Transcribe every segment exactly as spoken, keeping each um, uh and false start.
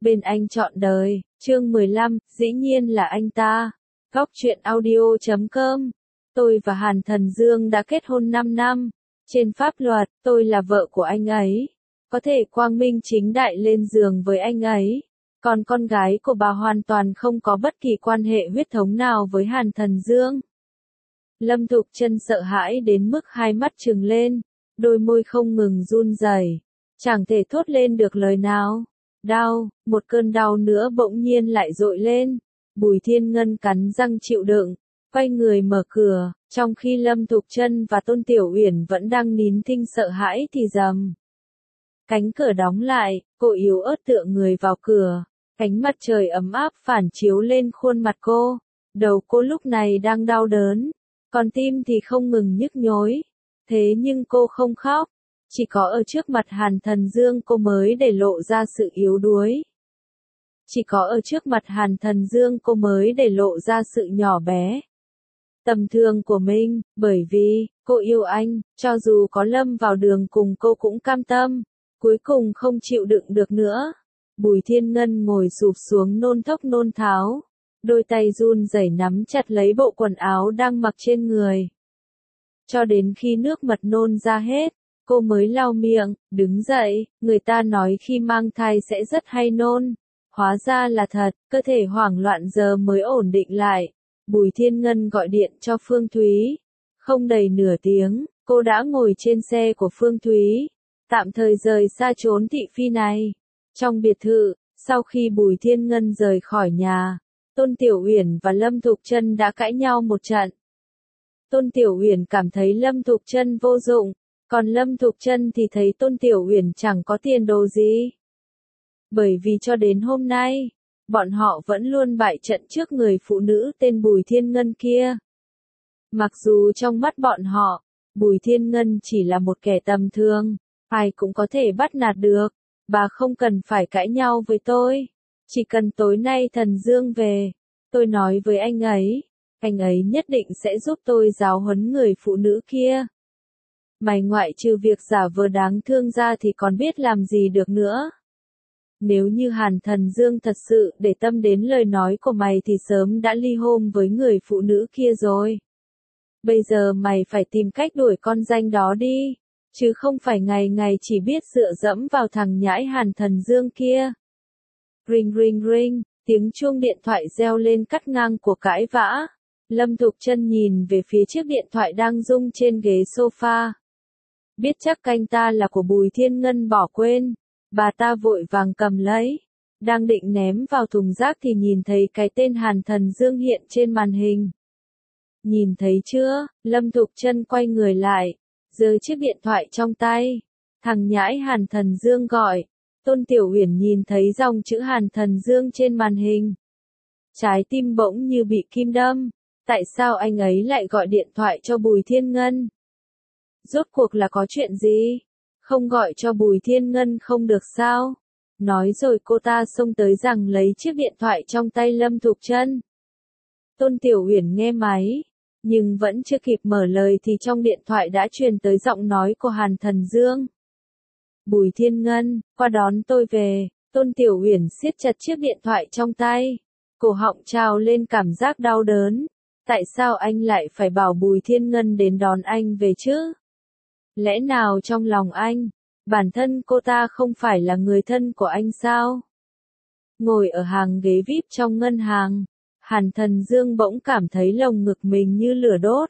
Bên anh trọn đời, chương mười lăm, dĩ nhiên là anh ta. Góc truyện audio chấm com. Tôi và Hàn Thần Dương đã kết hôn năm năm. Trên pháp luật, tôi là vợ của anh ấy. Có thể quang minh chính đại lên giường với anh ấy. Còn con gái của bà hoàn toàn không có bất kỳ quan hệ huyết thống nào với Hàn Thần Dương. Lâm Thục Chân sợ hãi đến mức hai mắt trừng lên, đôi môi không ngừng run rẩy, chẳng thể thốt lên được lời nào. Đau, một cơn đau nữa bỗng nhiên lại dội lên. Bùi Thiên Ngân cắn răng chịu đựng, quay người mở cửa, trong khi Lâm Thục Chân và Tôn Tiểu Uyển vẫn đang nín thinh sợ hãi thì rầm. Cánh cửa đóng lại, cô yếu ớt tựa người vào cửa, ánh mặt trời ấm áp phản chiếu lên khuôn mặt cô. Đầu cô lúc này đang đau đớn, còn tim thì không ngừng nhức nhối. Thế nhưng cô không khóc. Chỉ có ở trước mặt Hàn Thần Dương cô mới để lộ ra sự yếu đuối. Chỉ có ở trước mặt Hàn Thần Dương cô mới để lộ ra sự nhỏ bé, tầm thường của mình, bởi vì, cô yêu anh, cho dù có lâm vào đường cùng cô cũng cam tâm, cuối cùng không chịu đựng được nữa. Bùi Thiên Ngân ngồi sụp xuống nôn thốc nôn tháo, đôi tay run rẩy nắm chặt lấy bộ quần áo đang mặc trên người. Cho đến khi nước mật nôn ra hết, cô mới lau miệng, đứng dậy. Người ta nói khi mang thai sẽ rất hay nôn. Hóa ra là thật, cơ thể hoảng loạn giờ mới ổn định lại. Bùi Thiên Ngân gọi điện cho Phương Thúy. Không đầy nửa tiếng, cô đã ngồi trên xe của Phương Thúy, tạm thời rời xa chốn thị phi này. Trong biệt thự, sau khi Bùi Thiên Ngân rời khỏi nhà, Tôn Tiểu Uyển và Lâm Thục Chân đã cãi nhau một trận. Tôn Tiểu Uyển cảm thấy Lâm Thục Chân vô dụng, còn Lâm Thục Chân thì thấy Tôn Tiểu Uyển chẳng có tiền đồ gì. Bởi vì cho đến hôm nay, bọn họ vẫn luôn bại trận trước người phụ nữ tên Bùi Thiên Ngân kia. Mặc dù trong mắt bọn họ, Bùi Thiên Ngân chỉ là một kẻ tầm thường, ai cũng có thể bắt nạt được. Bà không cần phải cãi nhau với tôi. Chỉ cần tối nay Thần Dương về, tôi nói với anh ấy, anh ấy nhất định sẽ giúp tôi giáo huấn người phụ nữ kia. Mày ngoại trừ việc giả vờ đáng thương ra thì còn biết làm gì được nữa. Nếu như Hàn Thần Dương thật sự để tâm đến lời nói của mày thì sớm đã ly hôn với người phụ nữ kia rồi. Bây giờ mày phải tìm cách đuổi con danh đó đi, chứ không phải ngày ngày chỉ biết dựa dẫm vào thằng nhãi Hàn Thần Dương kia. Ring ring ring, tiếng chuông điện thoại reo lên cắt ngang cuộc cãi vã. Lâm Thục Chân nhìn về phía chiếc điện thoại đang rung trên ghế sofa. Biết chắc anh ta là của Bùi Thiên Ngân bỏ quên, bà ta vội vàng cầm lấy, đang định ném vào thùng rác thì nhìn thấy cái tên Hàn Thần Dương hiện trên màn hình. Nhìn thấy chưa? Lâm Thục Chân quay người lại, giơ chiếc điện thoại trong tay. Thằng nhãi Hàn Thần Dương gọi. Tôn Tiểu Uyển nhìn thấy dòng chữ Hàn Thần Dương trên màn hình, trái tim bỗng như bị kim đâm. Tại sao anh ấy lại gọi điện thoại cho Bùi Thiên Ngân? Rốt cuộc là có chuyện gì? Không gọi cho Bùi Thiên Ngân không được sao? Nói rồi cô ta xông tới rằng lấy chiếc điện thoại trong tay Lâm Thục Chân. Tôn Tiểu Uyển nghe máy, nhưng vẫn chưa kịp mở lời thì trong điện thoại đã truyền tới giọng nói của Hàn Thần Dương. Bùi Thiên Ngân, qua đón tôi về. Tôn Tiểu Uyển siết chặt chiếc điện thoại trong tay, cổ họng trào lên cảm giác đau đớn. Tại sao anh lại phải bảo Bùi Thiên Ngân đến đón anh về chứ? Lẽ nào trong lòng anh, bản thân cô ta không phải là người thân của anh sao? Ngồi ở hàng ghế vi ai pi trong ngân hàng, Hàn Thần Dương bỗng cảm thấy lồng ngực mình như lửa đốt.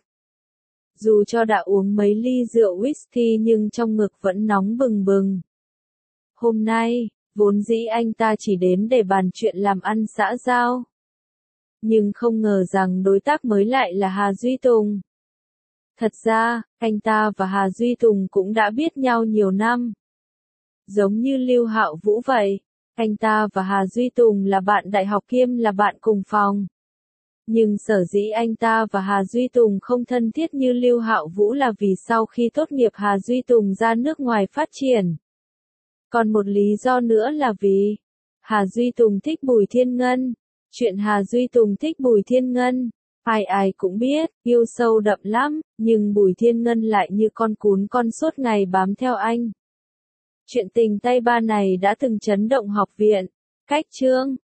Dù cho đã uống mấy ly rượu whisky nhưng trong ngực vẫn nóng bừng bừng. Hôm nay, vốn dĩ anh ta chỉ đến để bàn chuyện làm ăn xã giao. Nhưng không ngờ rằng đối tác mới lại là Hà Duy Tùng. Thật ra, anh ta và Hà Duy Tùng cũng đã biết nhau nhiều năm. Giống như Lưu Hạo Vũ vậy, anh ta và Hà Duy Tùng là bạn đại học kiêm là bạn cùng phòng. Nhưng sở dĩ anh ta và Hà Duy Tùng không thân thiết như Lưu Hạo Vũ là vì sau khi tốt nghiệp Hà Duy Tùng ra nước ngoài phát triển. Còn một lý do nữa là vì Hà Duy Tùng thích Bùi Thiên Ngân. Chuyện Hà Duy Tùng thích Bùi Thiên Ngân, ai ai cũng biết, yêu sâu đậm lắm, nhưng Bùi Thiên Ngân lại như con cún con suốt ngày bám theo anh. Chuyện tình tay ba này đã từng chấn động học viện. Cách chương